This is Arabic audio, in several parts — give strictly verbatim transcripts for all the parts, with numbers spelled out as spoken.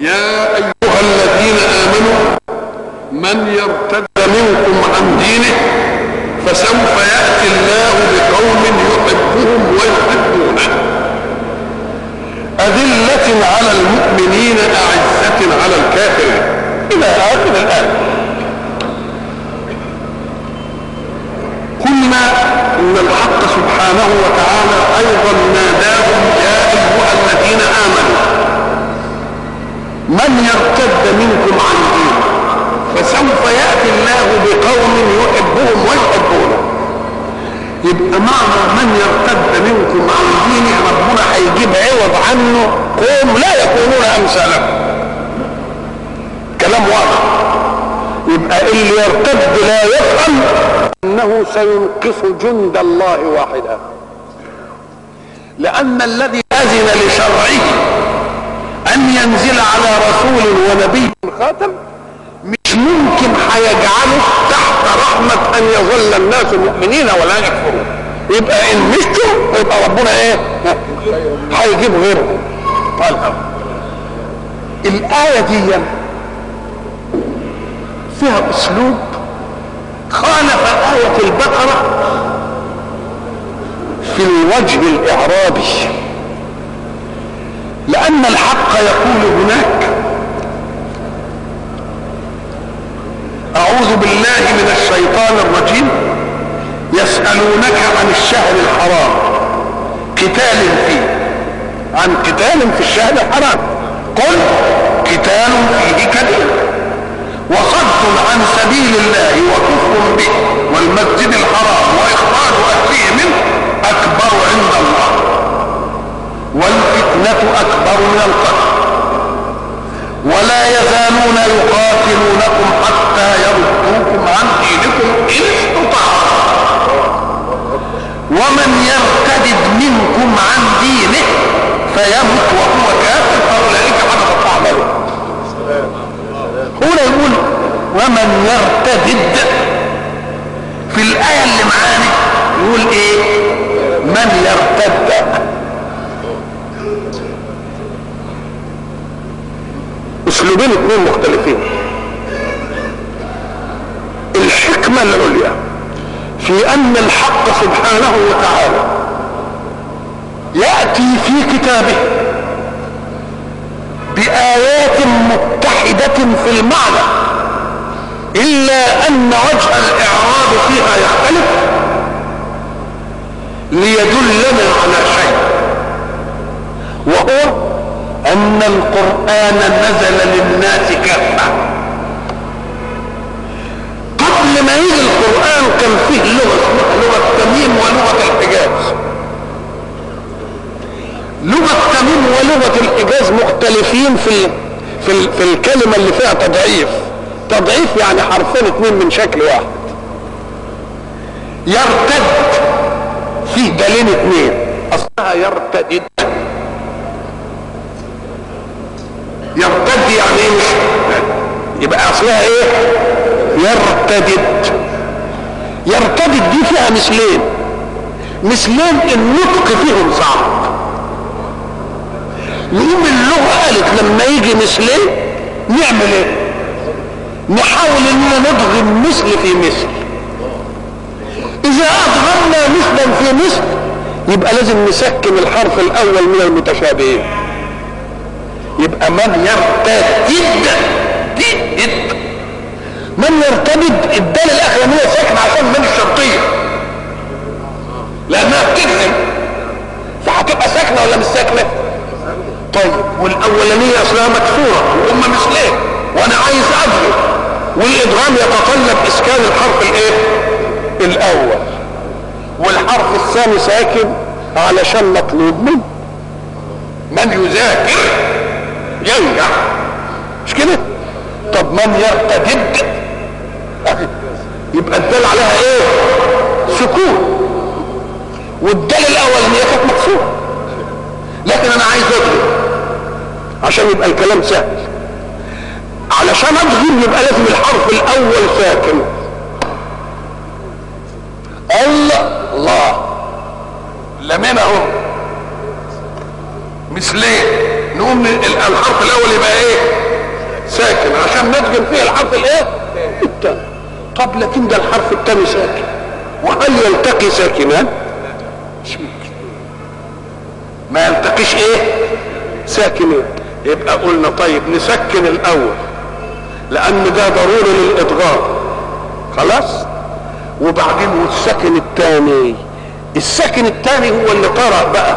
يا أيها الذين آمنوا من يرتد منكم عن دينه فسوف يأتي الله بقوم يحبهم ويحبونه أذلة على المؤمنين أعزة على الكافرين إلى آخر الآية. قلنا إن الحق سبحانه وتعالى أيضا ناداهم يا أيها الذين آمنوا من يرتد منكم عن دينه فسوف يأتي الله بقوم يحبهم ويحبونه. يبقى معنى من يرتد منكم عن دينه ربنا هيجيب عوض عنه قوم لا يكونون أمثالهم. كلام واضح. يبقى اللي يرتد لا يفهم أنه سينقص جند الله واحدا، لأن الذي أذن لشرعه أن ينزل على رسول ونبي خاتم مش ممكن هيجعله تحت رحمة أن يظل الناس مؤمنين ولا يكفرون. يبقى إن مشتوا يبقى ربنا إيه؟ هيجيب غيرهم. طيب الآية دي فيها أسلوب خالف آية البقرة في الوجه الإعرابي، لأن الحق يقول هناك أعوذ بالله من الشيطان الرجيم يسألونك عن الشهر الحرام قتال فيه، عن قتال في الشهر الحرام قل قتال فيه كبير وصد عن سبيل الله وكفر به والمسجد الحرام وإخراج أهله منه أكبر عند الله والفتنة أكبر من القتل ولا يزالون يقاتلونكم حتى يردوكم عن دينكم إن استطاعوا ومن يرتد منكم عن دينه فيمت وهو كافر فأولئك حبطت أعمالهم. هنا يقول ومن يرتد، في الآية اللي معانا يقول إيه؟ من يرتد. اسلوبين اثنين مختلفين. الحكمة العليا في ان الحق سبحانه وتعالى يأتي في كتابه بآيات متحدة في المعنى إلا أن وجه الإعراب فيها يختلف ليدلنا على شيء، وهو أن القرآن نزل للناس كافة. قبل ما يجي القرآن كان فيه لغة اسمها لغة تميم ولغة الحجاز. لغة تميم ولغة الحجاز مختلفين في في في الكلمة اللي فيها تضعيف. تضعيف يعني حرفين اثنين من شكل واحد. يرتد فيه دالين اثنين أصلها يرتدد. يرتد يعني ايه؟ مش يبقى اصلها ايه؟ يرتدد. يرتدد دي فيها مثلين. مثلين النطق فيهم صعب. يقوم اللغة قالت لما يجي مثلين نعمل ايه؟ نحاول اننا ندغم مثل في مثل. اذا ادغمنا مثلا في مثل يبقى لازم نسكن الحرف الاول من المتشابهين. يبقى من يرتدد دي اد. من يرتدد الدال الاخرانيه ساكنه عشان من الشرطيه لانها بتجزم، فهتبقى ساكنه ولا مش ساكنه؟ طيب والاولانيه اصلها مكسوره وهم مثلين وانا عايز ادغم، والادغام يتطلب اسكان الحرف الايه؟ الاول، والحرف الثاني ساكن علشان مطلوب منه. من يذاكر ينجح، مش كده؟ طب من يرتدد يبقى الدال عليها ايه؟ سكون، والدال الاولانيه كانت مكسوره، لكن انا عايز اضرب عشان يبقى الكلام سهل. علشان اضرب يبقى لازم الحرف الاول ساكن. الله الله لمن اهو مثلين، نقوم الحرف الاول يبقى ايه؟ عشان ندغم فيه الحرف الايه الثاني. طب لكن ده الحرف الثاني ساكن، وهل يلتقي ساكنان؟ مش ممكن، ما يلتقيش ايه ساكنين. يبقى قلنا طيب نسكن الاول لان ده ضروري للادغام خلاص، وبعدين والسكن الثاني، السكن الثاني هو اللي طرأ بقى،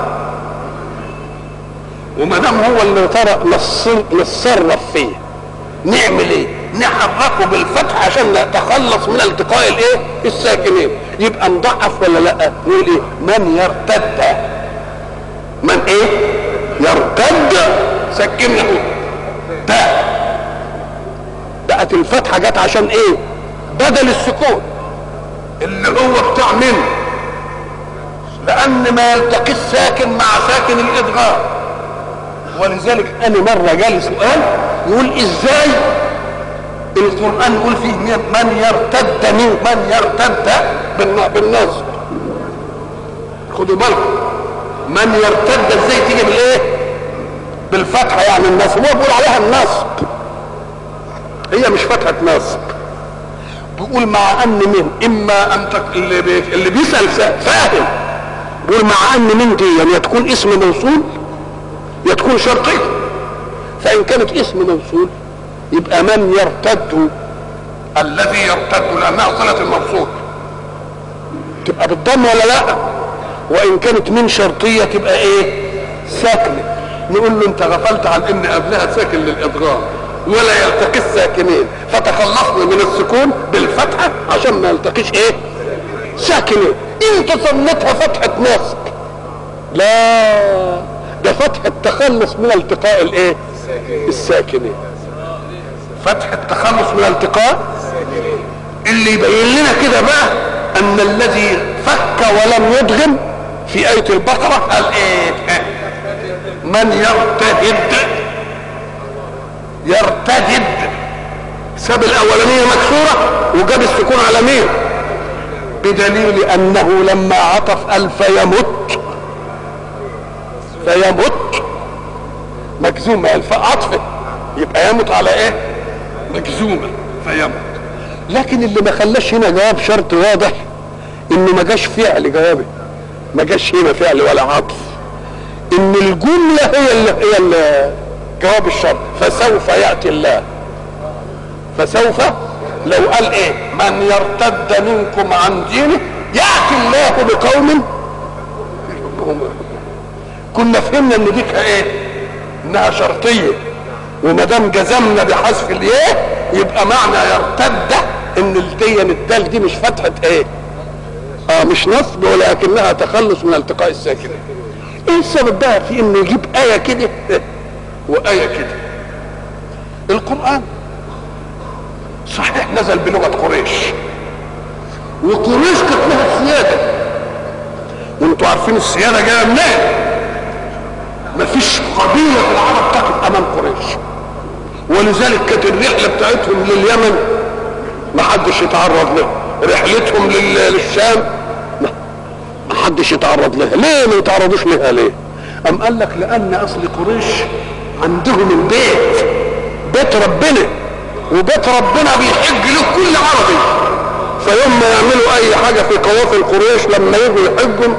وما دام هو اللي طرأ نتصرف فيه، نعمل ايه؟ نحركه بالفتح عشان نتخلص من التقاء الايه الساكنين. يبقى نضعف ولا لا؟ نقول ايه؟ من يرتد، من ايه يرتد، سكنه ده بقت الفتحه جت عشان ايه؟ بدل السكون اللي هو بتاع من، لان ما يلتقي الساكن مع ساكن الادغام. ولذلك انا مره جالي سؤال يقول ازاي القران يقول فيه من يرتد من من يرتد بالنصب. خدوا بالكم، من يرتد ازاي تيجي بالايه؟ بالفتحه، يعني النصب، هو بيقول عليها النصب، هي مش فتحه نصب. بيقول مع ان من اما ان تك... اللي, بي... اللي بيسال فاهم، بيقول مع ان من دي يعني تكون اسم موصول يا تكون شرطيه، فان كانت اسم موصول يبقى من يرتد، الذي يرتد لانها صله الموصول تبقى بالضم ولا لا؟ وان كانت من شرطيه تبقى ايه؟ ساكنه. نقول له انت غفلت عن ان قبلها ساكن للادغام ولا يلتقي الساكنين، فتخلصنا من السكون بالفتحه عشان ما يلتقيش ايه؟ ساكنين. انت سميتها فتحه نصب، لا ده فتحه تخلص من التقاء الايه؟ الساكنين. فتح التخلص من التقاء اللي يبين لنا كده بقى ان الذي فك ولم يدغم في آية البقرة قال ايه؟ من يرتدد، يرتدد ساب الاولانية مكسورة وجاب السكون على مين؟ بدليل انه لما عطف قال فيمت، فيمت مجزومة عطفه، يبقى يمت على ايه؟ مجزومة فيمت. لكن اللي ما خلاش هنا جواب شرط واضح انه ما جاش فعل جوابه، ما جاش هنا فعل ولا عطف، ان الجملة هي اللي هي اللي جواب الشرط. فسوف يأتي الله، فسوف لو قال ايه؟ من يرتد منكم عن دينه يأتي الله بقوم كنا فهمنا ان دي ايه؟ انها شرطية، وما دام جزمنا بحذف الياء يبقى معنى يرتد ان الدين الدال دي مش فتحه ايه؟ اه مش نصب، ولكنها تخلص من التقاء الساكنين. ايه السبب بقى في انه يجيب ايه كده وايه كده؟ القران صحيح نزل بلغه قريش، وقريش كانت لها السياده، وانتوا عارفين السياده جايه منين؟ مفيش قبيله في العرب تقف امام قريش، ولذلك كانت الرحله بتاعتهم لليمن ما حدش يتعرض لها، رحلتهم للشام ما حدش يتعرض لها. ليه ما يتعرضوش لها؟ ليه؟ ام قال لك لان اصل قريش عندهم البيت، بيت ربنا، وبيت ربنا بيحج له كل عربي، فيوم ما يعملوا اي حاجه في قوافل قريش لما يجوا يحجوا،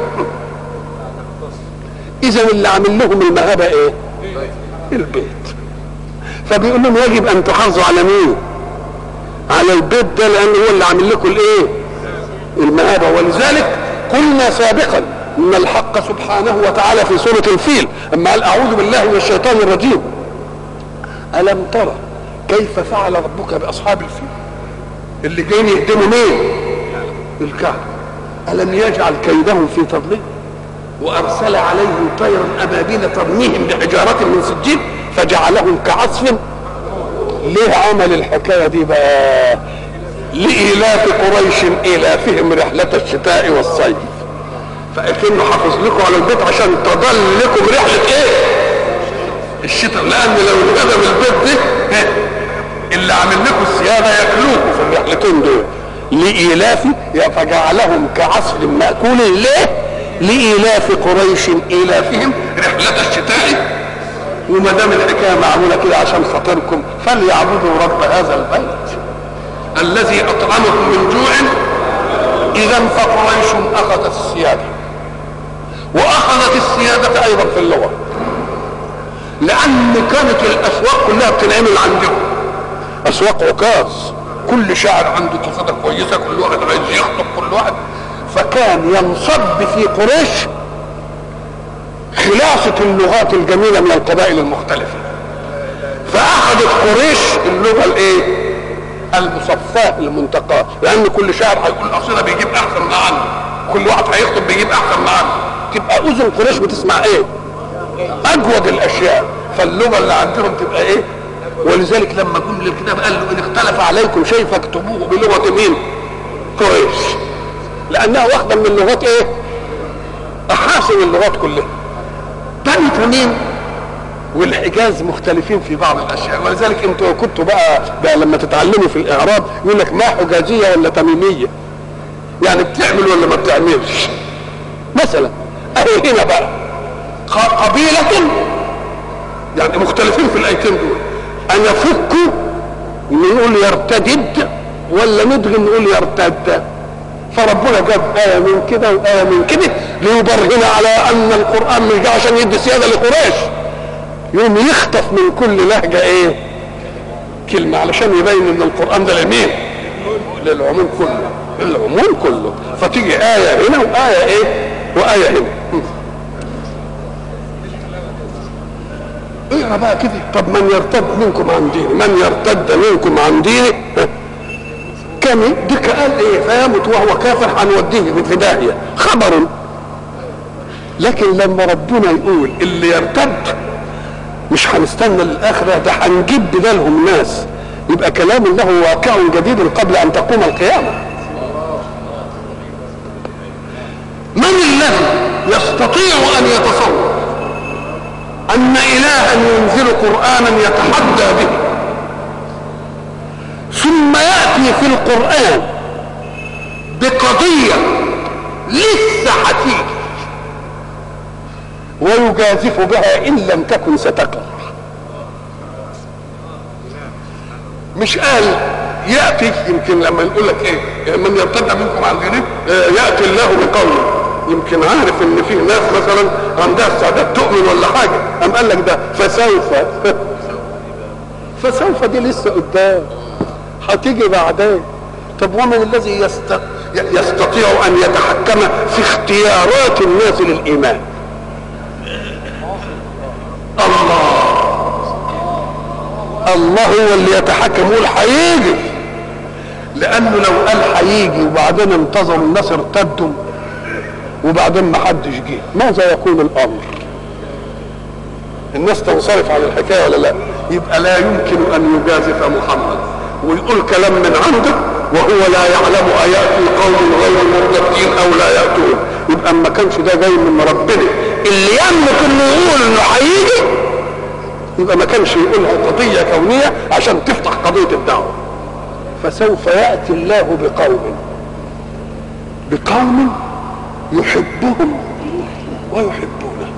اذا اللي عامل لهم المهابه ايه؟ البيت. فبيقول لهم يجب ان تحافظوا على مين؟ على البيت ده، لان هو اللي عامل لكم الايه؟ المهابه. ولذلك قلنا سابقا ان الحق سبحانه وتعالى في سوره الفيل اما قال اعوذ بالله من الشيطان الرجيم الم ترى كيف فعل ربك باصحاب الفيل اللي جايين يهدموا مين؟ الكعبه. الم يجعل كيدهم في تضليل وارسل عليهم طيرا ابابيل ترميهم بحجاره من سجيل فجعلهم كعصف. ليه عمل الحكايه دي بقى؟ لإيلاف قريش إيلافهم رحلة الشتاء والصيف، فأكنه حافظ لكم على البيت عشان تضل لكم رحلة ايه؟ الشتاء، لأن لو انهدم البيت دي اللي عامل لكم السيادة ياكلوكم في الرحلتين دول. لإيلاف فجعلهم كعصف مأكول. ليه؟ لإيلاف قريش إيلافهم رحلة الشتاء وما دام الحكايه معموله كده عشان خاطركم فليعبدوا رب هذا البيت الذي اطعمهم من جوع. اذا فقريش اخذت السياده، واخذت السياده ايضا في اللغه، لان كانت الاسواق كلها بتنعمل عندهم، اسواق عكاظ، كل شاعر عنده قصيده كويسه، كل واحد عايز يخطب كل واحد، فكان ينصب في قريش خلاصه اللغات الجميله من القبائل المختلفه. فاخذت قريش اللغه الايه؟ المصفاه المنتقاه، لان كل شاعر هيقول قصيده بيجيب احسن ما عنده، كل واحد هيخطب بيجيب احسن ما عنده، تبقى اذن قريش بتسمع ايه؟ اجود الاشياء، فاللغه اللي عندهم تبقى ايه؟ ولذلك لما جم للكتاب قال له ان اختلف عليكم شيء فاكتبوه بلغه مين؟ قريش، لانها واحده من اللغات ايه؟ احاسن اللغات كلها. بني تميم والحجاز مختلفين في بعض الاشياء، ولذلك انتوا كنتوا بقى, بقى لما تتعلموا في الاعراب يقول لك ما حجازيه ولا تميميه، يعني بتعمل ولا ما بتعملش. مثلا اهي هنا بقى قبيله يعني مختلفين في الايتين دول، ان يفكوا نقول يرتدد ولا ندغم نقول يرتد. فربنا جاب آية من كده وآية من كده ليبرهن على أن القرآن مش جاي عشان يدي سيادة لقريش، يوم يخطف من كل لهجة إيه؟ كلمة، علشان يبين إن القرآن ده لمين؟ للعموم كله، للعموم كله. فتيجي آية هنا وآية إيه؟ وآية هنا. اقرا بقى كده. طب من يرتد منكم عن دينه، من يرتد منكم عن دينه كم ديك قال ايه؟ فيمت وهو كافر هنوديه في داهيه، خبر. لكن لما ربنا يقول اللي يرتد مش هنستنى للاخره، ده هنجيب بدالهم ناس، يبقى كلام الله واقع جديد قبل ان تقوم القيامه. من الذي يستطيع ان يتصور ان الها ينزل قرانا يتحدى به ثم ياتي في القران بقضيه لسه هتيجي ويجازف بها ان لم تكن ستقع؟ مش قال ياتي، يمكن لما نقول لك ايه من يرتد منكم عن دينه ياتي الله بقوله، يمكن عارف ان في ناس مثلا عندها استعداد تؤمن ولا حاجه، ام قال لك ده فسوف فسوف دي لسه قدام، هتيجي بعدين. طب ومن الذي يست... يستطيع ان يتحكم في اختيارات الناس للايمان؟ الله. الله هو اللي يتحكم، يقول هيجي، لانه لو قال هيجي وبعدين انتظروا الناس ارتدوا وبعدين ما حدش جه، ماذا يكون الامر؟ الناس تنصرف عن الحكايه ولا لا؟ يبقى لا يمكن ان يجازف محمد ويقول كلام من عنده وهو لا يعلم اياتي قوم غير مرتدين او لا ياتون. يبقى ما كانش ده جاي من ربنا اللي يملك انه يقول انه هيجي، يبقى ما كانش يقولها قضيه كونيه عشان تفتح قضيه الدعوه. فسوف ياتي الله بقوم بقوم يحبهم ويحبونه.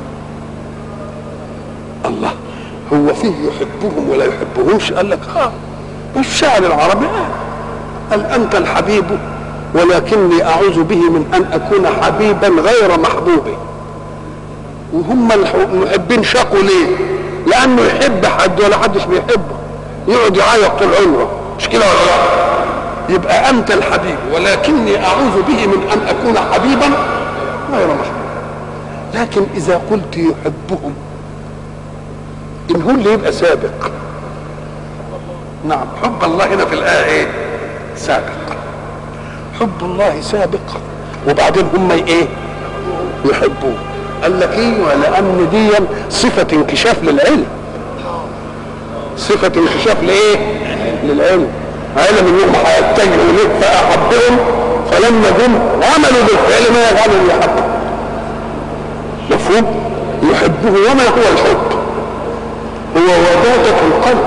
الله، هو فيه يحبهم ولا يحبهمش؟ قال لك اه، والشاعر العربي قال انت الحبيب ولكني اعوذ به من ان اكون حبيبا غير محبوب. وهم المحبين شقوا ليه؟ لانه يحب حد ولا حدش بيحبه، يقعد يعيط طول عمره، مش كده ولا لا؟ يبقى انت الحبيب ولكني اعوذ به من ان اكون حبيبا غير محبوب. لكن اذا قلت يحبهم ان هو اللي يبقى سابق. نعم، حب الله هنا في الايه ايه؟ سابق. حب الله سابق وبعدين هم ايه؟ يحبوه. قال لك ايه؟ لان دي صفه انكشاف للعلم، صفه انكشاف لايه؟ للعلم. علم انهم هيتجهوا ليه فاحبهم، فلما جم عملوا بالفعل ما يفعلوا يحبوا. مفهوم؟ يحبه. وما هو الحب؟ هو ودادة القلب،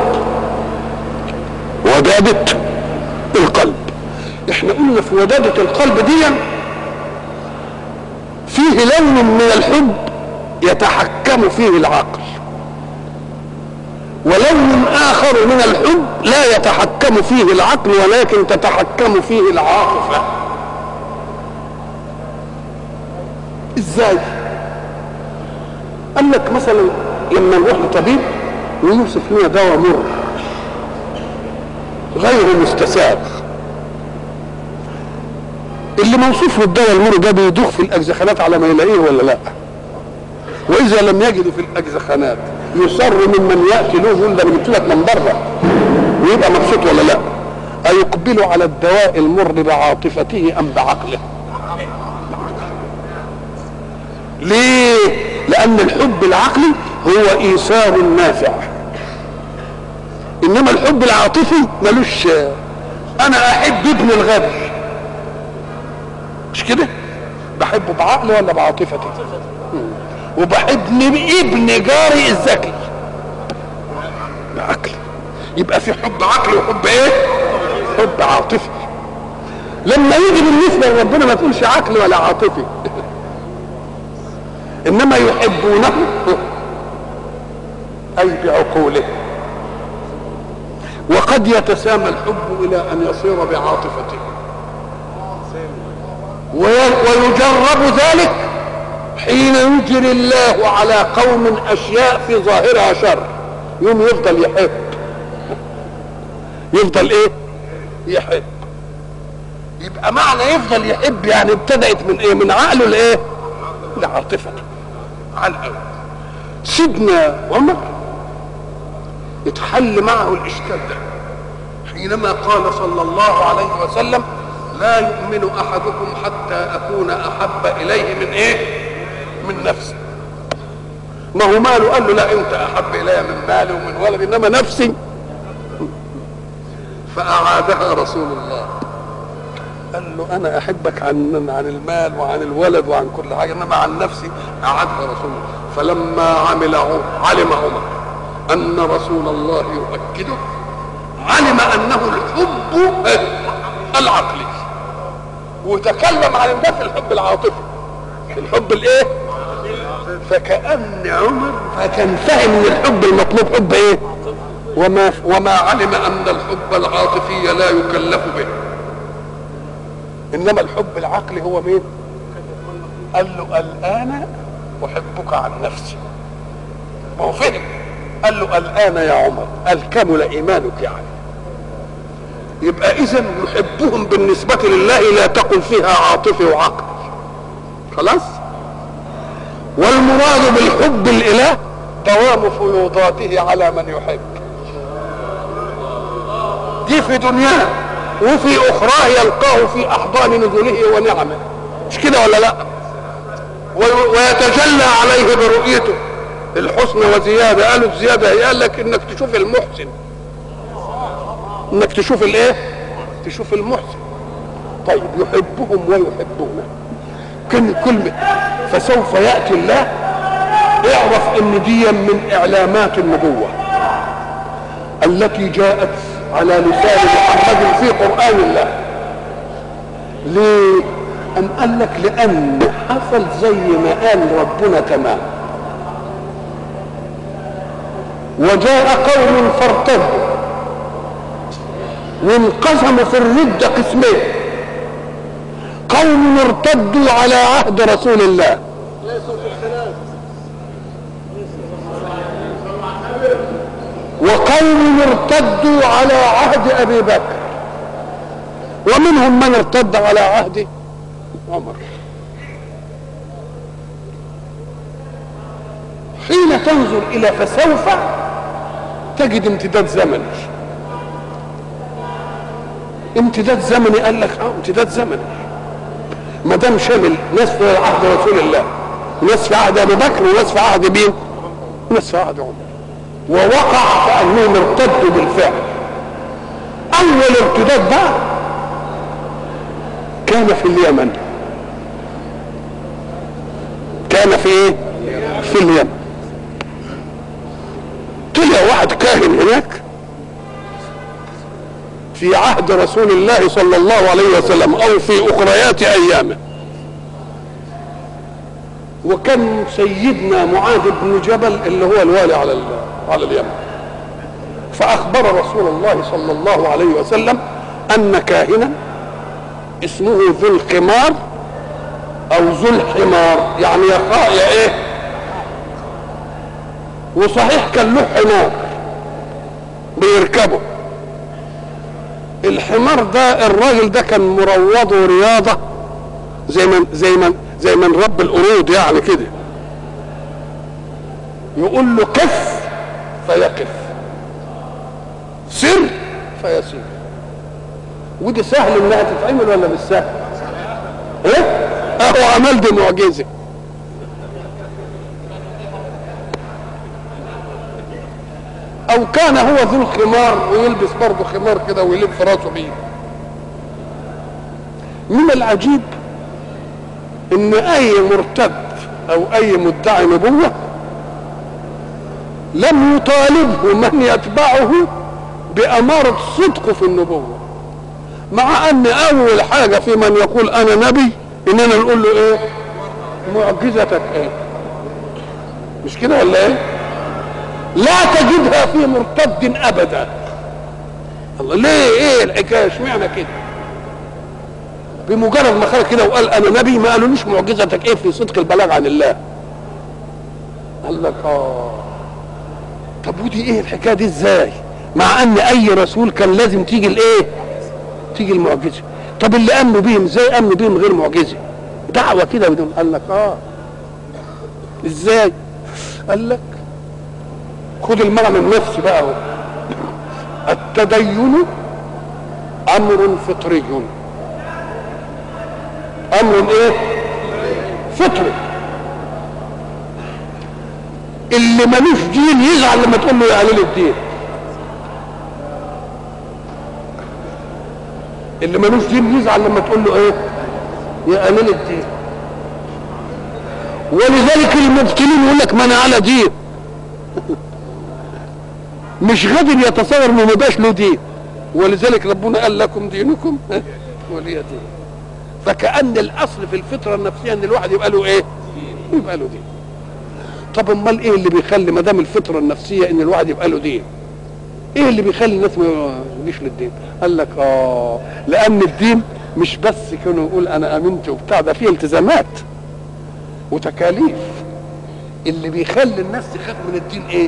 ودادة القلب. احنا قلنا في ودادة القلب دي فيه لون من الحب يتحكم فيه العقل، ولون آخر من الحب لا يتحكم فيه العقل ولكن تتحكم فيه العاطفة. ازاي؟ قال لك مثلا لما نروح لطبيب ويوصف لنا دواء مر غير مستساغ، اللي موصوف له الدواء المر ده بيدوخ في الاجزخانات على ما يلاقيه ولا لا؟ واذا لم يجد في الاجزخانات يصر ممن ياتي له يقول ده انا جبت لك من بره، ويبقى مبسوط ولا لا؟ ايقبل على الدواء المر بعاطفته ام بعقله؟ ليه؟ لان الحب العقلي هو ايثار نافع، انما الحب العاطفي ملوش. انا احب ابن الغبي مش كده؟ بحبه بعقلي ولا بعاطفتي؟ وبحب ابن جاري الذكي بعقلي. يبقى في حب عقلي وحب ايه؟ حب عاطفي. لما يجي بالنسبه لربنا ما تقولش عقلي ولا عاطفي انما يحبونه اي بعقوله. وقد يتسامى الحب الى ان يصير بعاطفته، ويجرب ذلك حين يجري الله على قوم اشياء في ظاهرها شر، يوم يفضل يحب، يفضل ايه؟ يحب. يبقى معنى يفضل يحب يعني ابتدأت من ايه؟ من عقله لايه؟ لعاطفته. على الاول سيدنا عمر اتحل معه الاشكال ده حينما قال صلى الله عليه وسلم لا يؤمن احدكم حتى اكون احب اليه من ايه؟ من نفسه. ما هو ماله؟ قال له لا انت احب الي من مالي ومن ولدي، انما نفسي. فاعادها رسول الله قال له انا احبك عن عن المال وعن الولد وعن كل حاجه، انما عن نفسي. اعادها رسول الله. فلما عمل علم عمر ان رسول الله يؤكده، علم انه الحب العقلي، وتكلم عن ده في الحب العاطفي، الحب الايه؟ فكأن عمر فكان فاهم ان الحب المطلوب حب ايه؟ وما وما علم ان الحب العاطفي لا يكلف به، انما الحب العقلي هو مين؟ قال له الان احبك عن نفسي. ما هو فهم. قال له الان يا عمر قال كمل ايمانك يعني. يبقى اذا يحبهم بالنسبه لله لا تقل فيها عاطفي وعقل، خلاص. والمراد بالحب الاله دوام فيوضاته على من يحب، دي في دنياه، وفي اخراه يلقاه في احضان نزله ونعمه، مش كده ولا لا؟ ويتجلى عليه برؤيته الحسن وزياده. قالوا الزياده هي قال لك انك تشوف المحسن، انك تشوف الايه؟ تشوف المحسن. طيب يحبهم ويحبونه، كل كلمه فسوف ياتي الله، اعرف ان دي من اعلامات النبوه التي جاءت على لسان محمد في قرآن الله. ليه؟ أم قال لك لأن حصل زي ما قال ربنا تمام، وجاء قوم فارتدوا وانقسموا في الردة قسمين، قوم ارتدوا على عهد رسول الله وقوم ارتدوا على عهد ابي بكر، ومنهم من ارتد على عهد عمر. حين تنظر الى فسوف تجد امتداد زمني. امتداد زمني قال لك اه امتداد زمني ما دام شامل ناس في عهد رسول الله وناس في عهد ابي بكر وناس في عهد مين؟ وناس في عهد عمر، ووقع كأنهم ارتدوا بالفعل. اول ارتداد بقى كان في اليمن. كان في ايه؟ في اليمن. طلع واحد كاهن هناك في عهد رسول الله صلى الله عليه وسلم او في اخريات ايامه، وكان سيدنا معاذ بن جبل اللي هو الوالي على على اليمن. فأخبر رسول الله صلى الله عليه وسلم أن كاهنا اسمه ذو الخمار أو ذو الحمار، يعني يا يا إيه. وصحيح كان له حمار بيركبه. الحمار ده الراجل ده كان مروضه رياضة زي من زي من زي من رب القرود يعني كده، يقول له كف فيقف، سر فيسير. ودي سهل انها تتعمل ولا مش سهل؟ ايه؟ اهو عمل دي معجزه. او كان هو ذو الخمار ويلبس برضه خمار كده ويلف راسه بيه. من العجيب ان اي مرتد او اي مدعي نبوه لم يطالبه من يتبعه بأمارة صدقه في النبوة، مع ان اول حاجة في من يقول انا نبي اننا نقول له ايه؟ معجزتك ايه؟ مش كده ولا ايه؟ لا تجدها في مرتد ابدا. الله ليه؟ ايه الحكايه؟ اشمعنى كده؟ بمجرد ما خرج كده وقال انا نبي ما قالوليش معجزتك ايه في صدق البلاغ عن الله. قال لك اه طب ودي ايه الحكايه دي ازاي؟ مع ان اي رسول كان لازم تيجي الايه؟ تيجي المعجزه. طب اللي امنوا بيهم ازاي امنوا بيهم غير معجزه؟ دعوه كده بدون. قال لك اه ازاي؟ قال لك خد المعنى من نفسي بقى اهو. التدين امر فطري. امر ايه؟ فطري. اللي ملوش دين يزعل لما تقول له يا قليل الدين. اللي ملوش دين يزعل لما تقول له ايه؟ يا قليل الدين. ولذلك المبتلين يقول لك ما انا على دين. مش قادر يتصور انه ما يبقاش له دين. ولذلك ربنا قال لكم دينكم ولي دين. فكأن الاصل في الفطره النفسيه ان الواحد يبقى له ايه؟ يبقى له دين. طب امال ايه اللي بيخلي ما دام الفطره النفسيه ان الواحد يبقى له دين؟ ايه اللي بيخلي الناس ما يجيش للدين؟ قال لك اه لان الدين مش بس كانوا يقول انا امنت وبتاع، ده فيه التزامات وتكاليف. اللي بيخلي الناس تخاف من الدين ايه؟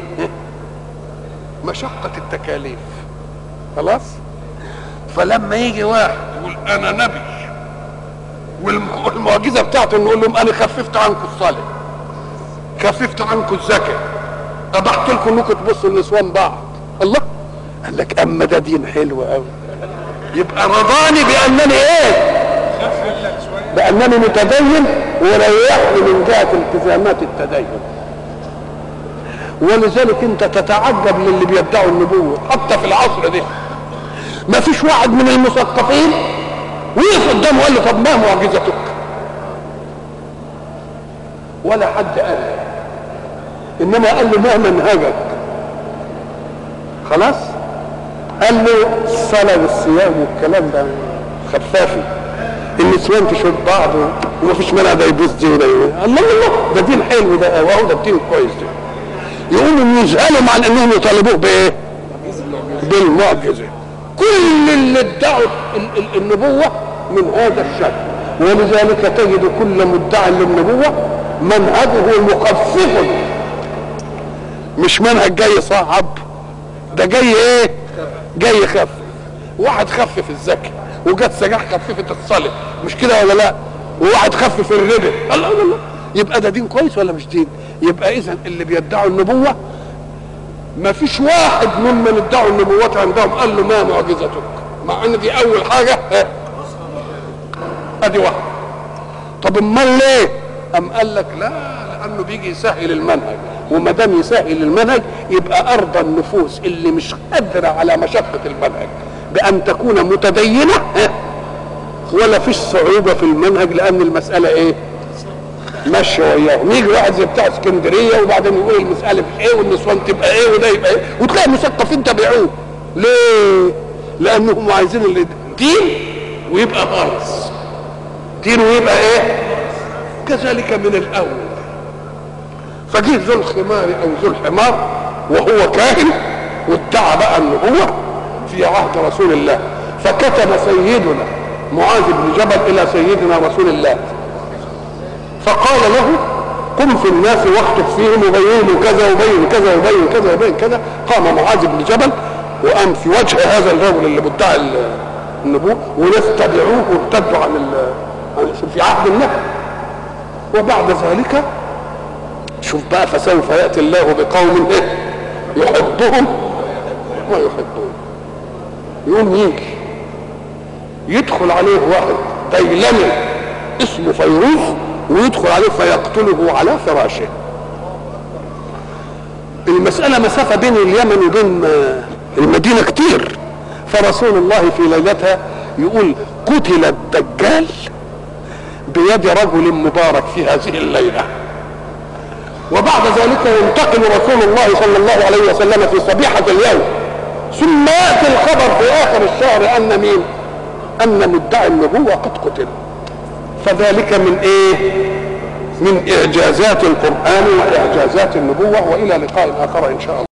مشقه التكاليف. خلاص؟ فلما يجي واحد يقول انا نبي والمعجزه بتاعته نقول لهم انا خففت عنكم الصلاه، خففت عنكم الزكاه، ابحت لكم انكم تبصوا لنسوان بعض. الله قال لك اما ده دين حلو قوي، يبقى رضاني بانني ايه؟ بانني متدين وريحني من جهه التزامات التدين. ولذلك انت تتعجب للي بيدعوا النبوه حتى في العصر ده. ما فيش واحد من المثقفين وقف قدامه وقال له طب ما معجزتك؟ ولا حد قال، انما قال له ما منهجك؟ خلاص؟ قال له الصلاه والصيام والكلام ده خفافي، النسوان تشوف بعض وما فيش مانع ده يبوس دي وده. الله الله ده دين حلو ده وهو ده الدين كويس ده. يقوموا يزعلوا مع انهم يطالبوه بايه؟ بالمعجزه. كل اللي ادعوا النبوه من هذا الشكل. ولذلك تجد كل مدعي للنبوه منهجه مخفف، مش منهج جاي صعب، ده جاي ايه؟ جاي يخفف. واحد خفف الزكاه وجت سجاح خففت الصلاه، مش كده ولا لا؟ وواحد خفف الربا. الله الله الله، يبقى ده دين كويس ولا مش دين؟ يبقى اذا اللي بيدعوا النبوه ما فيش واحد ممن ادعوا النبوات عندهم قال له ما معجزتك، مع ان دي اول حاجه ادي واحد. طب امال ليه؟ ام قال لك لا لانه بيجي يسهل المنهج، وما دام يسهل المنهج يبقى ارضى النفوس اللي مش قادره على مشقه المنهج بان تكون متدينه ولا فيش صعوبه في المنهج، لان المساله ايه؟ ماشي وياهم. يجي واحد زي بتاع اسكندريه وبعدين يقول المساله في ايه والنسوان تبقى ايه وده يبقى ايه، وتلاقي المثقفين تبعوه. ليه؟ لانهم عايزين الدين ويبقى خالص، دين ويبقى ايه؟ كذلك من الاول. فجه ذو الخمار او ذو الحمار وهو كاهن وادعى بقى النبوة في عهد رسول الله. فكتب سيدنا معاذ بن جبل إلى سيدنا رسول الله فقال له قم في الناس واخطب فيهم وبين كذا وبين كذا وبين كذا وبين كذا. قام معاذ بن جبل وقام في وجه هذا الرجل اللي مدعي النبوة وناس تبعوه وارتدوا عن في عهد النبي. وبعد ذلك شوف بقى فسوف يأتي الله بقوم يحبهم ويحبون. يقوم يجي يدخل عليه واحد ديلمي اسمه فيروز ويدخل عليه فيقتله على فراشه. المسألة مسافة بين اليمن وبين المدينة كتير. فرسول الله في ليلتها يقول قتل الدجال بيد رجل مبارك في هذه الليلة. وبعد ذلك ينتقل رسول الله صلى الله عليه وسلم في صبيحة اليوم ثم يأتي الخبر في آخر الشهر أن مين؟ أن مدعي النبوة قد قتل. فذلك من إيه؟ من إعجازات القرآن وإعجازات النبوة. وإلى لقاء آخر إن شاء الله.